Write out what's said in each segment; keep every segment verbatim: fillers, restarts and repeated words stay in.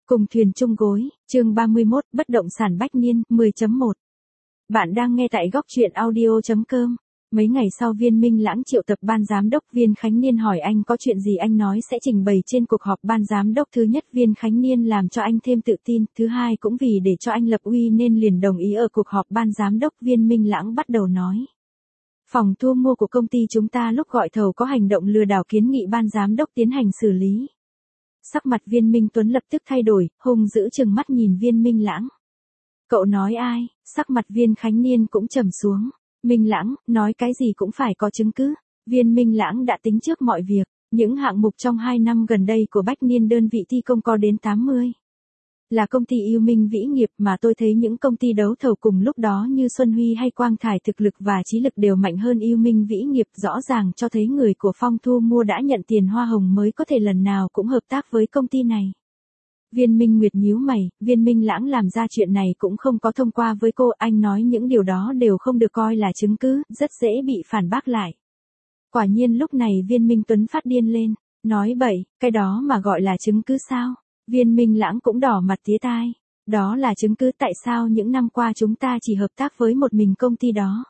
Cùng thuyền chung gối, chương ba mươi mốt, bất động sản bách niên, mười chấm một. Bạn đang nghe tại góc truyện audio chấm com. Mấy ngày sau Viên Minh Lãng triệu tập ban giám đốc. Viên Khánh Niên hỏi anh có chuyện gì anh nói sẽ trình bày trên cuộc họp ban giám đốc. Thứ nhất, Viên Khánh Niên làm cho anh thêm tự tin. Thứ hai, cũng vì để cho anh lập uy nên liền đồng ý ở cuộc họp ban giám đốc. Viên Minh Lãng bắt đầu nói. Phòng thu mua của công ty chúng ta lúc gọi thầu có hành động lừa đảo, kiến nghị ban giám đốc tiến hành xử lý. Sắc mặt Viên Minh Tuấn lập tức thay đổi, hung dữ trừng mắt nhìn Viên Minh Lãng. Cậu nói ai? Sắc mặt Viên Khánh Niên cũng trầm xuống. Minh Lãng, nói cái gì cũng phải có chứng cứ. Viên Minh Lãng đã tính trước mọi việc. Những hạng mục trong hai năm gần đây của Bách Niên đơn vị thi công có đến tám mươi. Là công ty Yêu Minh Vĩ Nghiệp mà tôi thấy những công ty đấu thầu cùng lúc đó như Xuân Huy hay Quang Thải thực lực và trí lực đều mạnh hơn Yêu Minh Vĩ Nghiệp, rõ ràng cho thấy người của Phong Thu Mua đã nhận tiền hoa hồng mới có thể lần nào cũng hợp tác với công ty này. Viên Minh Nguyệt nhíu mày, Viên Minh Lãng làm ra chuyện này cũng không có thông qua với cô, anh nói những điều đó đều không được coi là chứng cứ, rất dễ bị phản bác lại. Quả nhiên lúc này Viên Minh Tuấn phát điên lên, nói bậy, cái đó mà gọi là chứng cứ sao? Viên Minh Lãng cũng đỏ mặt tía tai. Đó là chứng cứ tại sao những năm qua chúng ta chỉ hợp tác với một mình công ty đó.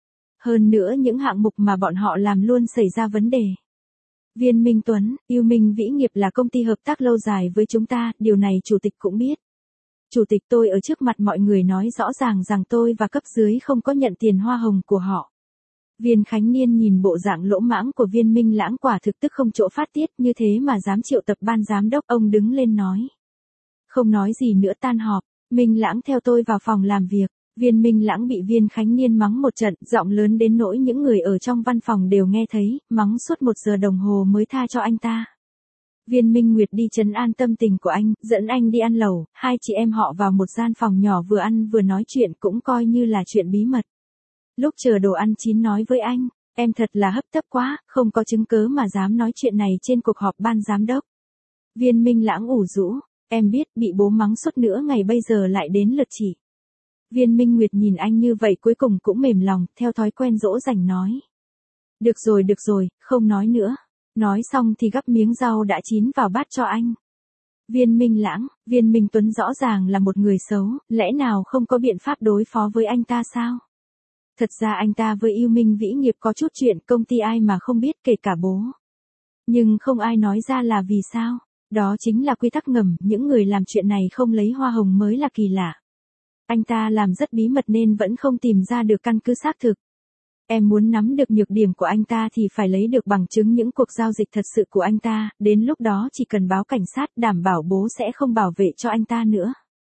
Hơn nữa những hạng mục mà bọn họ làm luôn xảy ra vấn đề. Viên Minh Tuấn, Yêu Minh Vĩ Nghiệp là công ty hợp tác lâu dài với chúng ta, điều này chủ tịch cũng biết. Chủ tịch tôi ở trước mặt mọi người nói rõ ràng rằng tôi và cấp dưới không có nhận tiền hoa hồng của họ. Viên Khánh Niên nhìn bộ dạng lỗ mãng của Viên Minh Lãng quả thực tức không chỗ phát tiết, như thế mà dám triệu tập ban giám đốc. Ông đứng lên nói. Không nói gì nữa, tan họp. Minh Lãng theo tôi vào phòng làm việc. Viên Minh Lãng bị Viên Khánh Niên mắng một trận, giọng lớn đến nỗi những người ở trong văn phòng đều nghe thấy, mắng suốt một giờ đồng hồ mới tha cho anh ta. Viên Minh Nguyệt đi trấn an tâm tình của anh, dẫn anh đi ăn lẩu, hai chị em họ vào một gian phòng nhỏ vừa ăn vừa nói chuyện, cũng coi như là chuyện bí mật. Lúc chờ đồ ăn chín nói với anh, em thật là hấp tấp quá, không có chứng cớ mà dám nói chuyện này trên cuộc họp ban giám đốc. Viên Minh Lãng ủ rũ, em biết bị bố mắng suốt nửa ngày bây giờ lại đến lượt chị. Viên Minh Nguyệt nhìn anh như vậy cuối cùng cũng mềm lòng, theo thói quen dỗ dành nói. Được rồi được rồi, không nói nữa. Nói xong thì gắp miếng rau đã chín vào bát cho anh. Viên Minh Lãng, Viên Minh Tuấn rõ ràng là một người xấu, lẽ nào không có biện pháp đối phó với anh ta sao? Thật ra anh ta với Yêu Minh Vĩ Nghiệp có chút chuyện, công ty ai mà không biết, kể cả bố. Nhưng không ai nói ra là vì sao. Đó chính là quy tắc ngầm, những người làm chuyện này không lấy hoa hồng mới là kỳ lạ. Anh ta làm rất bí mật nên vẫn không tìm ra được căn cứ xác thực. Em muốn nắm được nhược điểm của anh ta thì phải lấy được bằng chứng những cuộc giao dịch thật sự của anh ta, đến lúc đó chỉ cần báo cảnh sát, đảm bảo bố sẽ không bảo vệ cho anh ta nữa.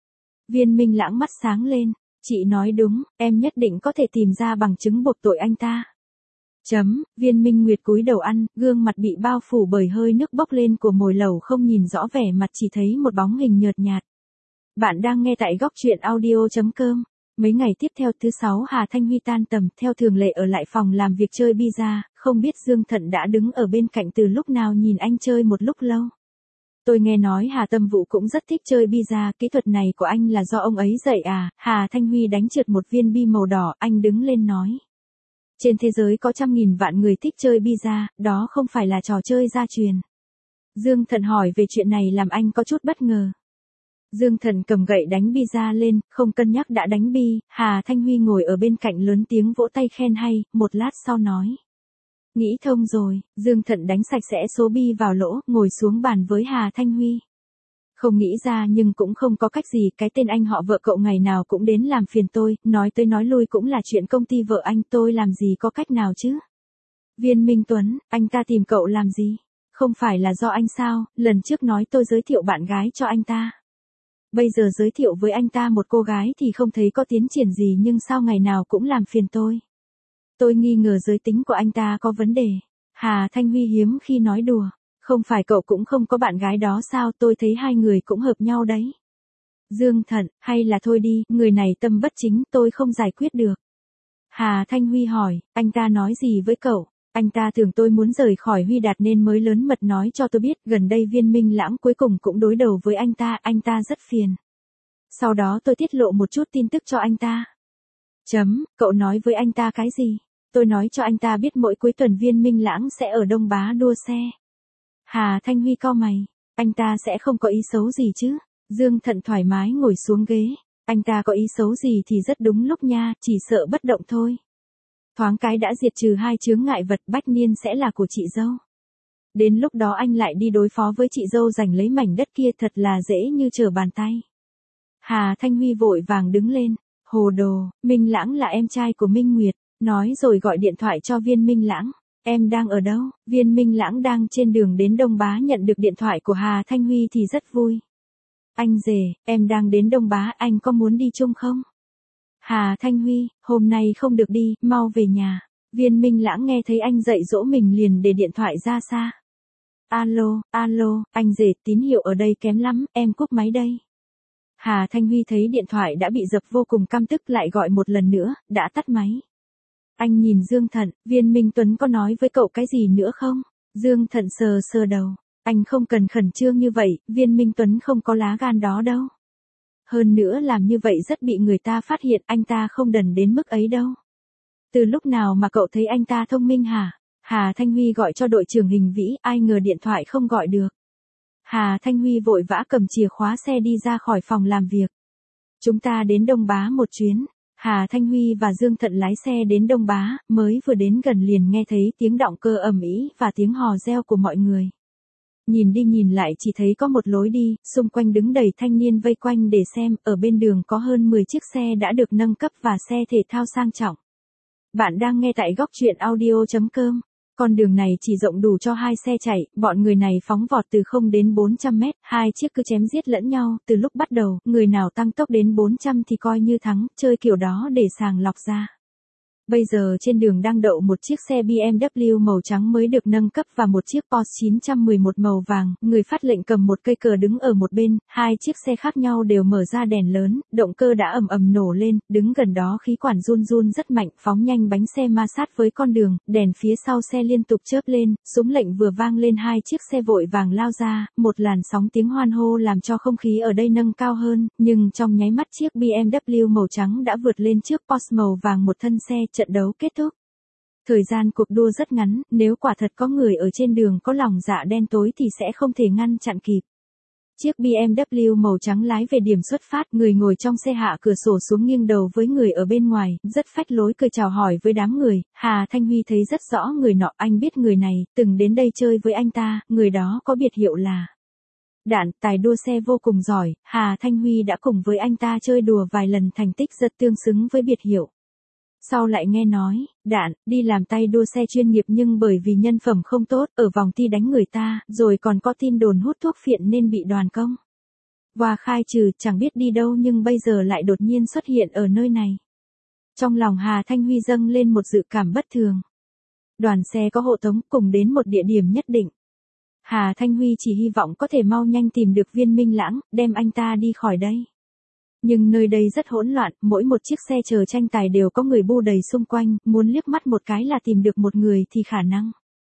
Viên Minh Lãng mắt sáng lên, chị nói đúng, em nhất định có thể tìm ra bằng chứng buộc tội anh ta. Chấm, Viên Minh Nguyệt cúi đầu ăn, gương mặt bị bao phủ bởi hơi nước bốc lên của mồi lẩu, không nhìn rõ vẻ mặt, chỉ thấy một bóng hình nhợt nhạt. Bạn đang nghe tại góc truyện audio chấm com. Mấy ngày tiếp theo, thứ sáu Hà Thanh Huy tan tầm, theo thường lệ ở lại phòng làm việc chơi pizza, không biết Dương Thận đã đứng ở bên cạnh từ lúc nào nhìn anh chơi một lúc lâu. Tôi nghe nói Hà Tâm Vũ cũng rất thích chơi pizza, kỹ thuật này của anh là do ông ấy dạy à? Hà Thanh Huy đánh trượt một viên bi màu đỏ, anh đứng lên nói. Trên thế giới có trăm nghìn vạn người thích chơi pizza, đó không phải là trò chơi gia truyền. Dương Thận hỏi về chuyện này làm anh có chút bất ngờ. Dương Thận cầm gậy đánh pizza lên, không cân nhắc đã đánh bi. Hà Thanh Huy ngồi ở bên cạnh lớn tiếng vỗ tay khen hay, một lát sau nói. Nghĩ thông rồi. Dương Thận đánh sạch sẽ số bi vào lỗ, ngồi xuống bàn với Hà Thanh Huy. Không nghĩ ra nhưng cũng không có cách gì, cái tên anh họ vợ cậu ngày nào cũng đến làm phiền tôi, nói tới nói lui cũng là chuyện công ty vợ anh, tôi làm gì có cách nào chứ. Viên Minh Tuấn, anh ta tìm cậu làm gì? Không phải là do anh sao, lần trước nói tôi giới thiệu bạn gái cho anh ta. Bây giờ giới thiệu với anh ta một cô gái thì không thấy có tiến triển gì, nhưng sao ngày nào cũng làm phiền tôi. Tôi nghi ngờ giới tính của anh ta có vấn đề. Hà Thanh Huy hiếm khi nói đùa. Không phải cậu cũng không có bạn gái đó sao, tôi thấy hai người cũng hợp nhau đấy. Dương Thận, hay là thôi đi, người này tâm bất chính, tôi không giải quyết được. Hà Thanh Huy hỏi, anh ta nói gì với cậu? Anh ta tưởng tôi muốn rời khỏi Huy Đạt nên mới lớn mật nói cho tôi biết, gần đây Viên Minh Lãng cuối cùng cũng đối đầu với anh ta, anh ta rất phiền. Sau đó tôi tiết lộ một chút tin tức cho anh ta. Chấm, cậu nói với anh ta cái gì? Tôi nói cho anh ta biết mỗi cuối tuần Viên Minh Lãng sẽ ở Đông Bá đua xe. Hà Thanh Huy cau mày, anh ta sẽ không có ý xấu gì chứ? Dương Thận thoải mái ngồi xuống ghế. Anh ta có ý xấu gì thì rất đúng lúc nha, chỉ sợ bất động thôi. Thoáng cái đã diệt trừ hai chướng ngại vật, Bách Niên sẽ là của chị dâu. Đến lúc đó anh lại đi đối phó với chị dâu giành lấy mảnh đất kia, thật là dễ như trở bàn tay. Hà Thanh Huy vội vàng đứng lên. Hồ đồ, Minh Lãng là em trai của Minh Nguyệt. Nói rồi gọi điện thoại cho Viên Minh Lãng. Em đang ở đâu? Viên Minh Lãng đang trên đường đến Đông Bá, nhận được điện thoại của Hà Thanh Huy thì rất vui. Anh rể, em đang đến Đông Bá, anh có muốn đi chung không? Hà Thanh Huy, hôm nay không được đi, mau về nhà. Viên Minh Lãng nghe thấy anh dạy dỗ mình liền để điện thoại ra xa. Alo, alo, anh rể, tín hiệu ở đây kém lắm, em cúp máy đây. Hà Thanh Huy thấy điện thoại đã bị dập vô cùng căm tức, lại gọi một lần nữa, đã tắt máy. Anh nhìn Dương Thận, Viên Minh Tuấn có nói với cậu cái gì nữa không? Dương Thận sờ sờ đầu. Anh không cần khẩn trương như vậy, Viên Minh Tuấn không có lá gan đó đâu. Hơn nữa làm như vậy rất bị người ta phát hiện, anh ta không đần đến mức ấy đâu. Từ lúc nào mà cậu thấy anh ta thông minh hả? Hà Thanh Huy gọi cho đội trưởng Hình Vĩ, ai ngờ điện thoại không gọi được. Hà Thanh Huy vội vã cầm chìa khóa xe đi ra khỏi phòng làm việc. Chúng ta đến Đông Bá một chuyến. Hà Thanh Huy và Dương Thận lái xe đến Đông Bá, mới vừa đến gần liền nghe thấy tiếng động cơ ầm ĩ và tiếng hò reo của mọi người. Nhìn đi nhìn lại chỉ thấy có một lối đi, xung quanh đứng đầy thanh niên vây quanh để xem, ở bên đường có hơn mười chiếc xe đã được nâng cấp và xe thể thao sang trọng. Bạn đang nghe tại góc truyện audio chấm com. Con đường này chỉ rộng đủ cho hai xe chạy, bọn người này phóng vọt từ không đến bốn trăm mét, hai chiếc cứ chém giết lẫn nhau, từ lúc bắt đầu, người nào tăng tốc đến bốn trăm thì coi như thắng, chơi kiểu đó để sàng lọc ra. Bây giờ trên đường đang đậu một chiếc xe bê em vê màu trắng mới được nâng cấp và một chiếc Porsche chín một một màu vàng, người phát lệnh cầm một cây cờ đứng ở một bên, hai chiếc xe khác nhau đều mở ra đèn lớn, động cơ đã ầm ầm nổ lên, đứng gần đó khí quản run run rất mạnh, phóng nhanh bánh xe ma sát với con đường, đèn phía sau xe liên tục chớp lên, súng lệnh vừa vang lên hai chiếc xe vội vàng lao ra, một làn sóng tiếng hoan hô làm cho không khí ở đây nâng cao hơn, nhưng trong nháy mắt chiếc bê em vê màu trắng đã vượt lên trước Porsche màu vàng một thân xe. Trận đấu kết thúc. Thời gian cuộc đua rất ngắn, nếu quả thật có người ở trên đường có lòng dạ đen tối thì sẽ không thể ngăn chặn kịp. Chiếc bê em vê màu trắng lái về điểm xuất phát, người ngồi trong xe hạ cửa sổ xuống nghiêng đầu với người ở bên ngoài, rất phách lối cười chào hỏi với đám người. Hà Thanh Huy thấy rất rõ người nọ, anh biết người này, từng đến đây chơi với anh ta, người đó có biệt hiệu là Đạn, tài đua xe vô cùng giỏi, Hà Thanh Huy đã cùng với anh ta chơi đùa vài lần, thành tích rất tương xứng với biệt hiệu. Sau lại nghe nói, Đạn, đi làm tay đua xe chuyên nghiệp nhưng bởi vì nhân phẩm không tốt, ở vòng thi đánh người ta, rồi còn có tin đồn hút thuốc phiện nên bị đoàn công. Và khai trừ, chẳng biết đi đâu nhưng bây giờ lại đột nhiên xuất hiện ở nơi này. Trong lòng Hà Thanh Huy dâng lên một dự cảm bất thường. Đoàn xe có hộ tống cùng đến một địa điểm nhất định. Hà Thanh Huy chỉ hy vọng có thể mau nhanh tìm được Viên Minh Lãng, đem anh ta đi khỏi đây. Nhưng nơi đây rất hỗn loạn, mỗi một chiếc xe chờ tranh tài đều có người bu đầy xung quanh, muốn liếc mắt một cái là tìm được một người thì khả năng.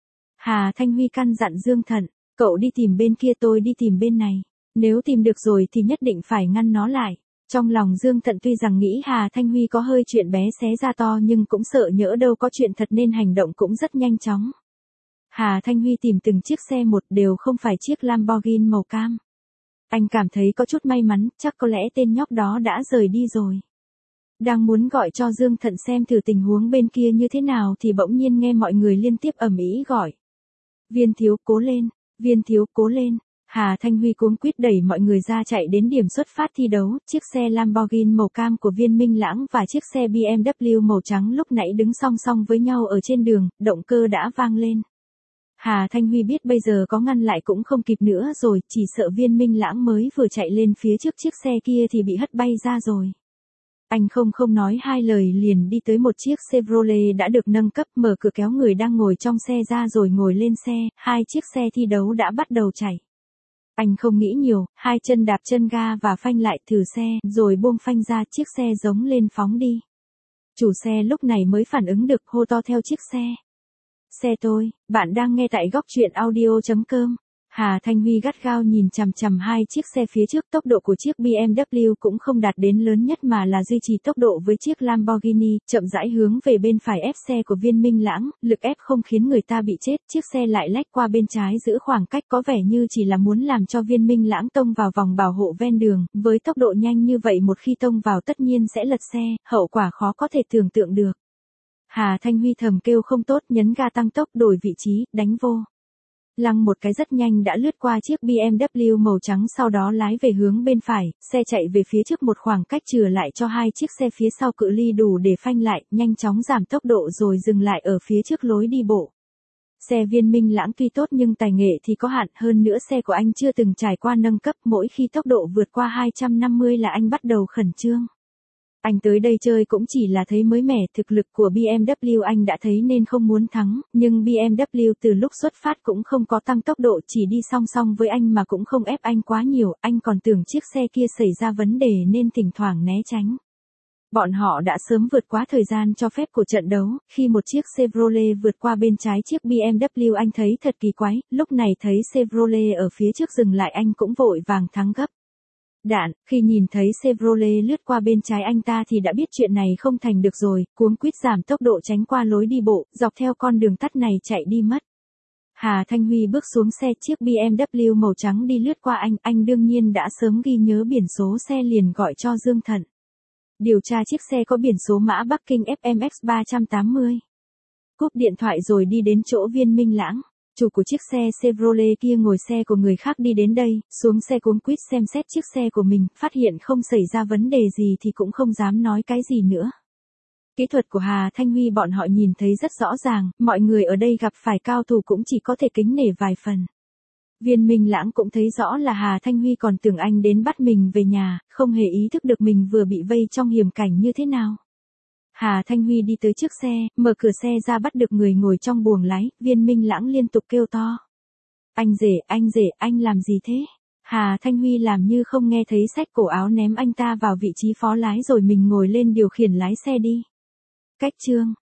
Hà Thanh Huy căn dặn Dương Thận, cậu đi tìm bên kia, tôi đi tìm bên này. Nếu tìm được rồi thì nhất định phải ngăn nó lại. Trong lòng Dương Thận tuy rằng nghĩ Hà Thanh Huy có hơi chuyện bé xé ra to nhưng cũng sợ nhỡ đâu có chuyện thật nên hành động cũng rất nhanh chóng. Hà Thanh Huy tìm từng chiếc xe một, đều không phải chiếc Lamborghini màu cam. Anh cảm thấy có chút may mắn, chắc có lẽ tên nhóc đó đã rời đi rồi. Đang muốn gọi cho Dương Thận xem thử tình huống bên kia như thế nào thì bỗng nhiên nghe mọi người liên tiếp ầm ĩ gọi. Viên thiếu cố lên, Viên thiếu cố lên. Hà Thanh Huy cuống quýt đẩy mọi người ra chạy đến điểm xuất phát thi đấu, chiếc xe Lamborghini màu cam của Viên Minh Lãng và chiếc xe bê em vê màu trắng lúc nãy đứng song song với nhau ở trên đường, động cơ đã vang lên. Hà Thanh Huy biết bây giờ có ngăn lại cũng không kịp nữa rồi, chỉ sợ Viên Minh Lãng mới vừa chạy lên phía trước chiếc xe kia thì bị hất bay ra rồi. Anh không không nói hai lời liền đi tới một chiếc Chevrolet đã được nâng cấp, mở cửa kéo người đang ngồi trong xe ra rồi ngồi lên xe, hai chiếc xe thi đấu đã bắt đầu chạy. Anh không nghĩ nhiều, hai chân đạp chân ga và phanh lại thử xe, rồi buông phanh ra, chiếc xe giống lên phóng đi. Chủ xe lúc này mới phản ứng được, hô to theo chiếc xe. Xe tôi, bạn đang nghe tại góc truyện audio chấm com. Hà Thanh Huy gắt gao nhìn chằm chằm hai chiếc xe phía trước, tốc độ của chiếc bê em vê cũng không đạt đến lớn nhất mà là duy trì tốc độ với chiếc Lamborghini, chậm rãi hướng về bên phải ép xe của Viên Minh Lãng, lực ép không khiến người ta bị chết, chiếc xe lại lách qua bên trái giữ khoảng cách có vẻ như chỉ là muốn làm cho Viên Minh Lãng tông vào vòng bảo hộ ven đường, với tốc độ nhanh như vậy một khi tông vào tất nhiên sẽ lật xe, hậu quả khó có thể tưởng tượng được. Hà Thanh Huy thầm kêu không tốt, nhấn ga tăng tốc đổi vị trí, đánh vô. Lăng một cái rất nhanh đã lướt qua chiếc bê em vê màu trắng, sau đó lái về hướng bên phải, xe chạy về phía trước một khoảng cách chừa lại cho hai chiếc xe phía sau cự ly đủ để phanh lại, nhanh chóng giảm tốc độ rồi dừng lại ở phía trước lối đi bộ. Xe Viên Minh Lãng tuy tốt nhưng tài nghệ thì có hạn, hơn nữa xe của anh chưa từng trải qua nâng cấp, mỗi khi tốc độ vượt qua hai trăm năm mươi là anh bắt đầu khẩn trương. Anh tới đây chơi cũng chỉ là thấy mới mẻ, thực lực của bê em vê anh đã thấy nên không muốn thắng, nhưng bê em vê từ lúc xuất phát cũng không có tăng tốc độ, chỉ đi song song với anh mà cũng không ép anh quá nhiều, anh còn tưởng chiếc xe kia xảy ra vấn đề nên thỉnh thoảng né tránh. Bọn họ đã sớm vượt quá thời gian cho phép của trận đấu, khi một chiếc Chevrolet vượt qua bên trái chiếc bê em vê anh thấy thật kỳ quái, lúc này thấy Chevrolet ở phía trước dừng lại anh cũng vội vàng thắng gấp. Đạn, khi nhìn thấy Chevrolet lướt qua bên trái anh ta thì đã biết chuyện này không thành được rồi, cuống quýt giảm tốc độ tránh qua lối đi bộ, dọc theo con đường tắt này chạy đi mất. Hà Thanh Huy bước xuống xe, chiếc bê em vê màu trắng đi lướt qua anh, anh đương nhiên đã sớm ghi nhớ biển số xe liền gọi cho Dương Thận. Điều tra chiếc xe có biển số mã Bắc Kinh F M X ba tám mươi. Cúp điện thoại rồi đi đến chỗ Viên Minh Lãng. Chủ của chiếc xe Chevrolet kia ngồi xe của người khác đi đến đây, xuống xe cuống quýt xem xét chiếc xe của mình, phát hiện không xảy ra vấn đề gì thì cũng không dám nói cái gì nữa. Kỹ thuật của Hà Thanh Huy bọn họ nhìn thấy rất rõ ràng, mọi người ở đây gặp phải cao thủ cũng chỉ có thể kính nể vài phần. Viên Minh Lãng cũng thấy rõ là Hà Thanh Huy còn tưởng anh đến bắt mình về nhà, không hề ý thức được mình vừa bị vây trong hiểm cảnh như thế nào. Hà Thanh Huy đi tới trước xe, mở cửa xe ra bắt được người ngồi trong buồng lái, Viên Minh Lãng liên tục kêu to. Anh rể, anh rể, anh làm gì thế? Hà Thanh Huy làm như không nghe thấy, xách cổ áo ném anh ta vào vị trí phó lái rồi mình ngồi lên điều khiển lái xe đi. Cách chương